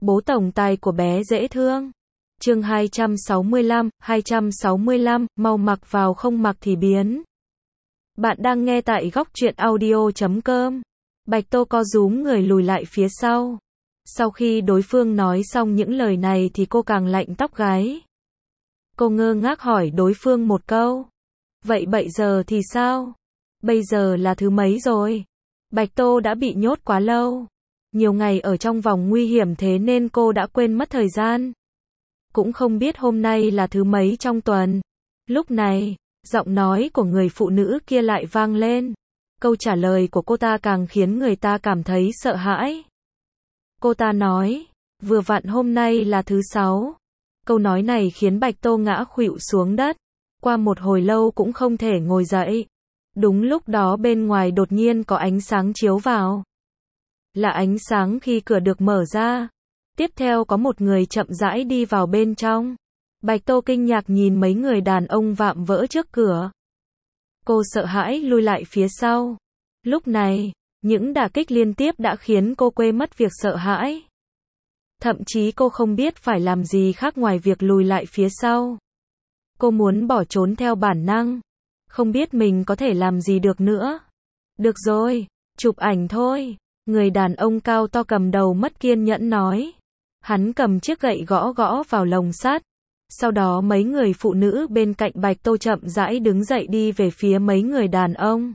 Bố tổng tài của bé dễ thương. Chương 265, mau mặc vào không mặc thì biến. Bạn đang nghe tại góc truyện audio.com. Bạch Tô co rúm người lùi lại phía sau. Sau khi đối phương nói xong những lời này thì cô càng lạnh tóc gáy. Cô ngơ ngác hỏi đối phương một câu. Vậy bây giờ thì sao? Bây giờ là thứ mấy rồi? Bạch Tô đã bị nhốt quá lâu. Nhiều ngày ở trong vòng nguy hiểm thế nên cô đã quên mất thời gian. Cũng không biết hôm nay là thứ mấy trong tuần. Lúc này, giọng nói của người phụ nữ kia lại vang lên. Câu trả lời của cô ta càng khiến người ta cảm thấy sợ hãi. Cô ta nói, vừa vặn hôm nay là thứ 6. Câu nói này khiến Bạch Tô ngã khuỵu xuống đất. Qua một hồi lâu cũng không thể ngồi dậy. Đúng lúc đó bên ngoài đột nhiên có ánh sáng chiếu vào. Là ánh sáng khi cửa được mở ra. Tiếp theo có một người chậm rãi đi vào bên trong. Bạch Tô kinh ngạc nhìn mấy người đàn ông vạm vỡ trước cửa. Cô sợ hãi lùi lại phía sau. Lúc này, những đả kích liên tiếp đã khiến cô quên mất việc sợ hãi. Thậm chí cô không biết phải làm gì khác ngoài việc lùi lại phía sau. Cô muốn bỏ trốn theo bản năng. Không biết mình có thể làm gì được nữa. Được rồi, chụp ảnh thôi. Người đàn ông cao to cầm đầu mất kiên nhẫn nói. Hắn cầm chiếc gậy gõ gõ vào lồng sắt. Sau đó mấy người phụ nữ bên cạnh Bạch Tô chậm rãi đứng dậy đi về phía mấy người đàn ông.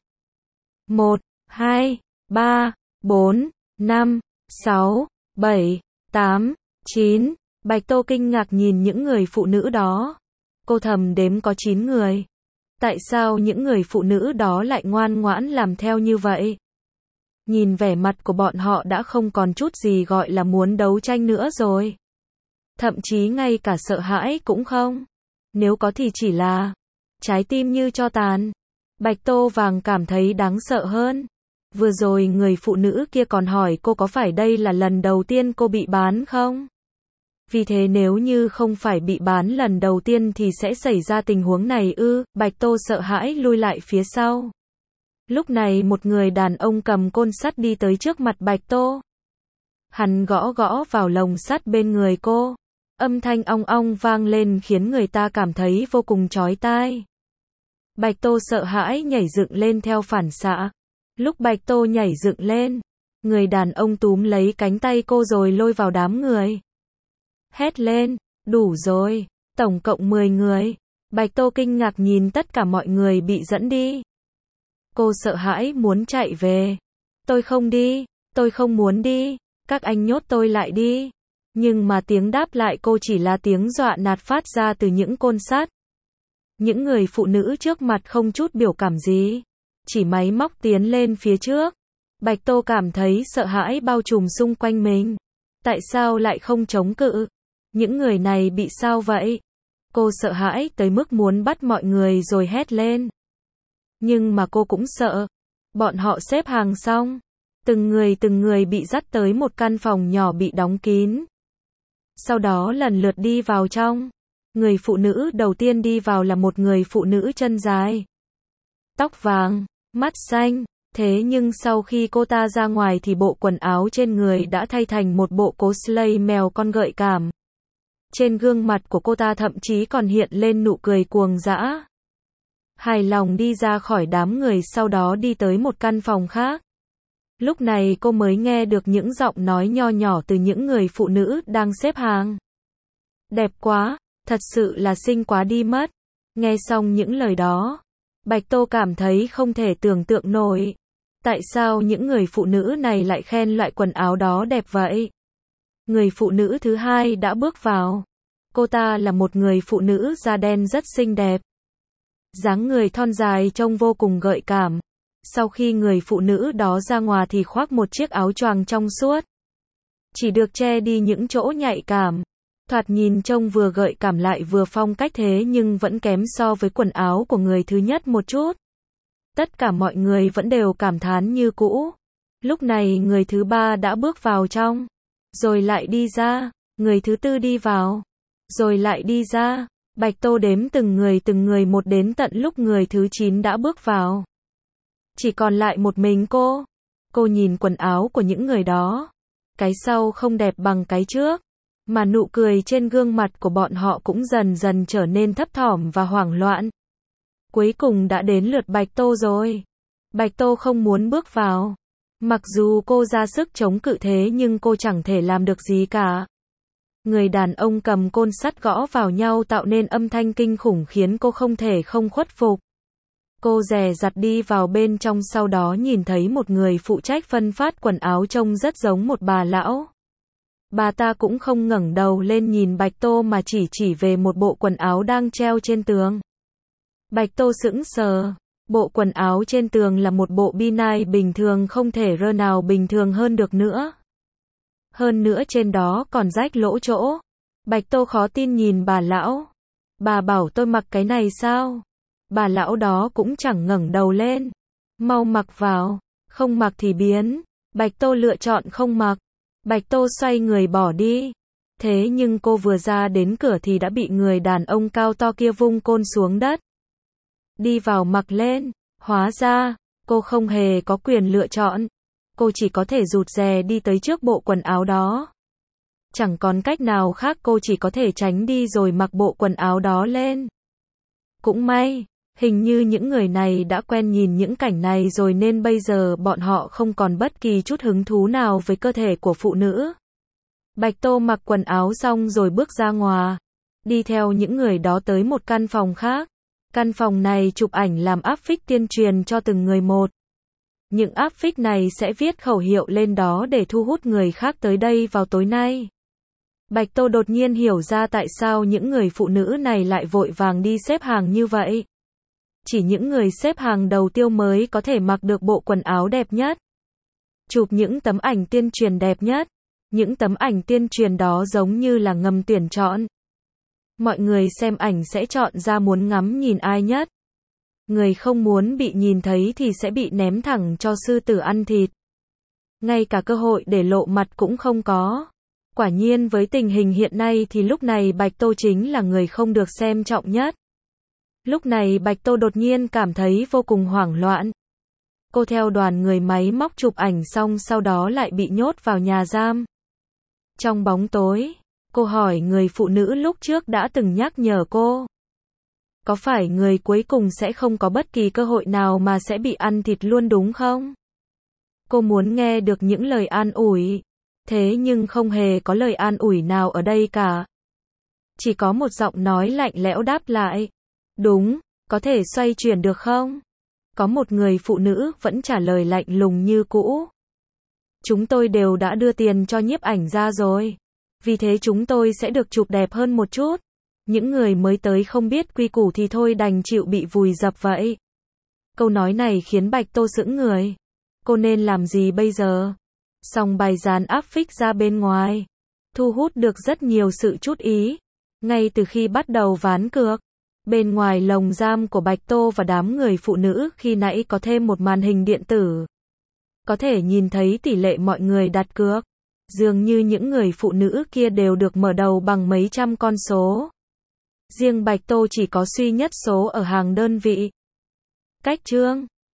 1, 2, 3, 4, 5, 6, 7, 8, 9. Bạch Tô kinh ngạc nhìn những người phụ nữ đó. Cô thầm đếm có 9 người. Tại sao những người phụ nữ đó lại ngoan ngoãn làm theo như vậy? Nhìn vẻ mặt của bọn họ đã không còn chút gì gọi là muốn đấu tranh nữa rồi. Thậm chí ngay cả sợ hãi cũng không. Nếu có thì chỉ là trái tim như tro tàn. Bạch Tô vàng cảm thấy đáng sợ hơn. Vừa rồi người phụ nữ kia còn hỏi cô có phải đây là lần đầu tiên cô bị bán không? Vì thế nếu như không phải bị bán lần đầu tiên thì sẽ xảy ra tình huống này ư? Bạch Tô sợ hãi lui lại phía sau. Lúc này một người đàn ông cầm côn sắt đi tới trước mặt Bạch Tô. Hắn gõ gõ vào lồng sắt bên người cô. Âm thanh ong ong vang lên khiến người ta cảm thấy vô cùng chói tai. Bạch Tô sợ hãi nhảy dựng lên theo phản xạ. Lúc Bạch Tô nhảy dựng lên, người đàn ông túm lấy cánh tay cô rồi lôi vào đám người. Hét lên, đủ rồi, tổng cộng 10 người. Bạch Tô kinh ngạc nhìn tất cả mọi người bị dẫn đi. Cô sợ hãi muốn chạy về. Tôi không đi, tôi không muốn đi, các anh nhốt tôi lại đi. Nhưng mà tiếng đáp lại cô chỉ là tiếng dọa nạt phát ra từ những côn sắt. Những người phụ nữ trước mặt không chút biểu cảm gì, chỉ máy móc tiến lên phía trước. Bạch Tô cảm thấy sợ hãi bao trùm xung quanh mình. Tại sao lại không chống cự? Những người này bị sao vậy? Cô sợ hãi tới mức muốn bắt mọi người rồi hét lên. Nhưng mà cô cũng sợ. Bọn họ xếp hàng xong. Từng người bị dắt tới một căn phòng nhỏ bị đóng kín. Sau đó lần lượt đi vào trong. Người phụ nữ đầu tiên đi vào là một người phụ nữ chân dài. Tóc vàng, mắt xanh. Thế nhưng sau khi cô ta ra ngoài thì bộ quần áo trên người đã thay thành một bộ cosplay mèo con gợi cảm. Trên gương mặt của cô ta thậm chí còn hiện lên nụ cười cuồng dã. Hài lòng đi ra khỏi đám người sau đó đi tới một căn phòng khác. Lúc này cô mới nghe được những giọng nói nho nhỏ từ những người phụ nữ đang xếp hàng. Đẹp quá, thật sự là xinh quá đi mất. Nghe xong những lời đó, Bạch Tô cảm thấy không thể tưởng tượng nổi. Tại sao những người phụ nữ này lại khen loại quần áo đó đẹp vậy? Người phụ nữ thứ hai đã bước vào. Cô ta là một người phụ nữ da đen rất xinh đẹp. Dáng người thon dài trông vô cùng gợi cảm. Sau khi người phụ nữ đó ra ngoài thì khoác một chiếc áo choàng trong suốt. Chỉ được che đi những chỗ nhạy cảm. Thoạt nhìn trông vừa gợi cảm lại vừa phong cách thế nhưng vẫn kém so với quần áo của người thứ nhất một chút. Tất cả mọi người vẫn đều cảm thán như cũ. Lúc này người thứ ba đã bước vào trong. Rồi lại đi ra. Người thứ tư đi vào. Rồi lại đi ra. Bạch Tô đếm từng người một đến tận lúc người thứ 9 đã bước vào. Chỉ còn lại một mình cô. Cô nhìn quần áo của những người đó. cái sau không đẹp bằng cái trước, mà nụ cười trên gương mặt của bọn họ cũng dần dần trở nên thấp thỏm và hoảng loạn. Cuối cùng đã đến lượt Bạch Tô rồi. Bạch Tô không muốn bước vào. Mặc dù cô ra sức chống cự thế nhưng cô chẳng thể làm được gì cả. Người đàn ông cầm côn sắt gõ vào nhau tạo nên âm thanh kinh khủng khiến cô không thể không khuất phục. Cô dè dặt đi vào bên trong, sau đó nhìn thấy một người phụ trách phân phát quần áo trông rất giống một bà lão. Bà ta cũng không ngẩng đầu lên nhìn Bạch Tô mà chỉ về một bộ quần áo đang treo trên tường. Bạch Tô sững sờ. Bộ quần áo trên tường là một bộ B9 bình thường, không thể rơ nào bình thường hơn được nữa. Hơn nữa trên đó còn rách lỗ chỗ. Bạch Tô khó tin nhìn bà lão. Bà bảo tôi mặc cái này sao? Bà lão đó cũng chẳng ngẩng đầu lên. Mau mặc vào, không mặc thì biến. Bạch Tô lựa chọn không mặc. Bạch Tô xoay người bỏ đi. Thế nhưng cô vừa ra đến cửa thì đã bị người đàn ông cao to kia vung côn xuống đất. Đi vào mặc lên. Hóa ra, cô không hề có quyền lựa chọn. Cô chỉ có thể rụt rè đi tới trước bộ quần áo đó. Chẳng còn cách nào khác, cô chỉ có thể tránh đi rồi mặc bộ quần áo đó lên. Cũng may, hình như những người này đã quen nhìn những cảnh này rồi nên bây giờ bọn họ không còn bất kỳ chút hứng thú nào với cơ thể của phụ nữ. Bạch Tô mặc quần áo xong rồi bước ra ngoài, đi theo những người đó tới một căn phòng khác. Căn phòng này chụp ảnh làm áp phích tuyên truyền cho từng người một. Những áp phích này sẽ viết khẩu hiệu lên đó để thu hút người khác tới đây vào tối nay. Bạch Tô đột nhiên hiểu ra tại sao những người phụ nữ này lại vội vàng đi xếp hàng như vậy. Chỉ những người xếp hàng đầu tiên mới có thể mặc được bộ quần áo đẹp nhất. Chụp những tấm ảnh tuyên truyền đẹp nhất. Những tấm ảnh tuyên truyền đó giống như là ngầm tuyển chọn. Mọi người xem ảnh sẽ chọn ra muốn ngắm nhìn ai nhất. Người không muốn bị nhìn thấy thì sẽ bị ném thẳng cho sư tử ăn thịt. Ngay cả cơ hội để lộ mặt cũng không có. Quả nhiên với tình hình hiện nay thì lúc này Bạch Tô chính là người không được xem trọng nhất. Lúc này Bạch Tô đột nhiên cảm thấy vô cùng hoảng loạn. Cô theo đoàn người máy móc chụp ảnh xong sau đó lại bị nhốt vào nhà giam. Trong bóng tối, cô hỏi người phụ nữ lúc trước đã từng nhắc nhở cô. Có phải người cuối cùng sẽ không có bất kỳ cơ hội nào mà sẽ bị ăn thịt luôn đúng không? Cô muốn nghe được những lời an ủi. Thế nhưng không hề có lời an ủi nào ở đây cả. Chỉ có một giọng nói lạnh lẽo đáp lại. Đúng, có thể xoay chuyển được không? Có một người phụ nữ vẫn trả lời lạnh lùng như cũ. Chúng tôi đều đã đưa tiền cho nhiếp ảnh ra rồi. Vì thế chúng tôi sẽ được chụp đẹp hơn một chút. Những người mới tới không biết quy củ thì thôi đành chịu bị vùi dập vậy. Câu nói này khiến Bạch Tô sững người. Cô nên làm gì bây giờ? Song bài dán áp phích ra bên ngoài. Thu hút được rất nhiều sự chú ý. Ngay từ khi bắt đầu ván cược. Bên ngoài lồng giam của Bạch Tô và đám người phụ nữ khi nãy có thêm một màn hình điện tử. Có thể nhìn thấy tỷ lệ mọi người đặt cược. Dường như những người phụ nữ kia đều được mở đầu bằng mấy trăm con số. Riêng Bạch Tô chỉ có duy nhất số ở hàng đơn vị. Cách chương